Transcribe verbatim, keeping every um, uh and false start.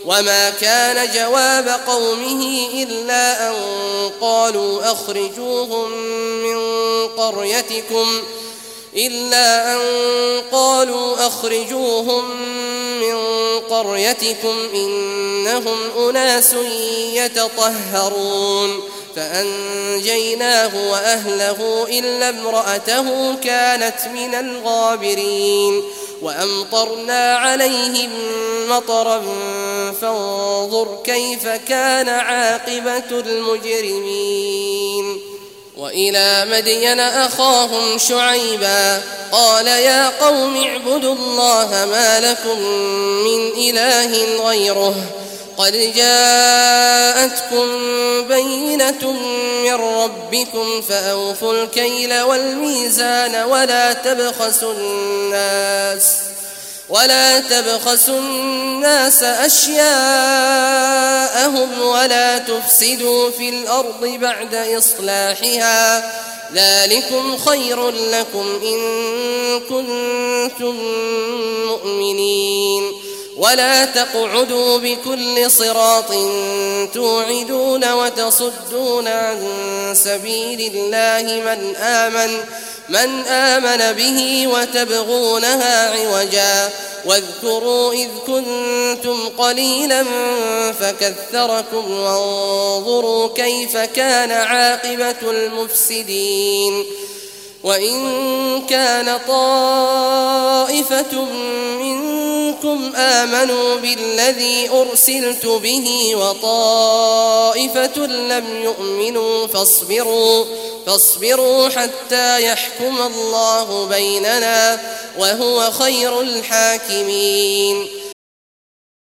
وما كان جواب قومه إلا أن قالوا أخرجوهم من قريتكم إلا أن قالوا أخرجوهم من قريتكم إنهم أناس يتطهرون فأنجيناه وأهله إلا امرأته كانت من الغابرين وأمطرنا عليهم مطرا فانظر كيف كان عاقبة المجرمين. وإلى مدين أخاهم شعيبا قال يا قوم اعبدوا الله ما لكم من إله غيره قد جاءتكم بينة من ربكم فأوفوا الكيل والميزان ولا تبخسوا الناس ولا تبخسوا الناس أشياءهم ولا تفسدوا في الأرض بعد إصلاحها ذلكم خير لكم إن كنتم مؤمنين. ولا تقعدوا بكل صراط توعدون وتصدون عن سبيل الله من آمن من آمن به وتبغونها عوجا واذكروا إذ كنتم قليلا فكثركم وانظروا كيف كان عاقبة المفسدين. وإن كان طائفة منكم آمنوا بالذي أرسلت به وطائفة لم يؤمنوا فاصبروا فاصبروا حتى يحكم الله بيننا وهو خير الحاكمين.